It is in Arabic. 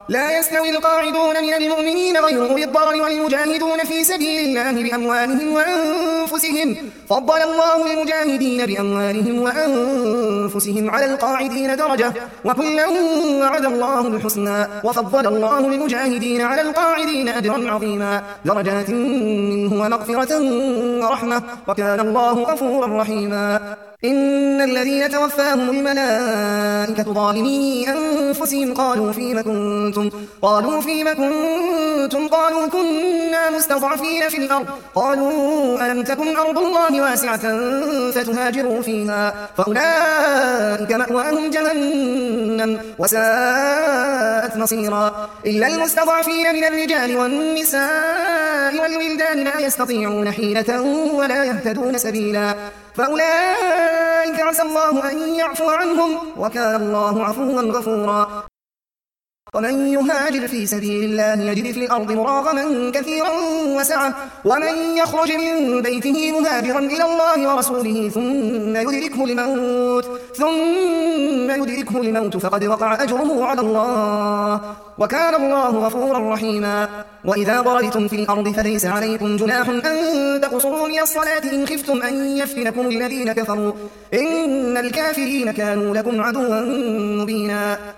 لا يستوي القاعدون من المؤمنين غير أولي الضرر والمجاهدون في سبيل الله بأموالهم وأنفسهم فضل الله المجاهدين بأموالهم وأنفسهم على القاعدين درجة وكلا وعد الله الحسنى وفضل الله المجاهدين على القاعدين أجرا عظيما درجات منه ومغفرة ورحمة وكان الله غفورا رحيما إن الذين توفاهم الملائكة ظالمي أنفسهم قالوا فيم كنتم قالوا كنا مستضعفين في الأرض قالوا ألم تكن أرض الله واسعة فتهاجروا فيها فأولئك مأواهم جهنم وساءت مصيرا إلا المستضعفين من الرجال والنساء والولدان لا يستطيعون حيلة ولا يهتدون سبيلا فأولئك عسى الله أن يعفو عنهم وكان الله عفوا غفورا ومن يهاجر في سبيل الله يجد في الأرض مراغما كثيرا وسعة ومن يخرج من بيته مهاجرا إلى الله ورسوله ثم يدركه الموت فقد وقع أجره على الله وكان الله غفورا رحيما وإذا ضربتم في الأرض فليس عليكم جناح أن تقصروا من الصلاة إن خفتم أن يفتنكم الذين كفروا إن الكافرين كانوا لكم عدوا مبينا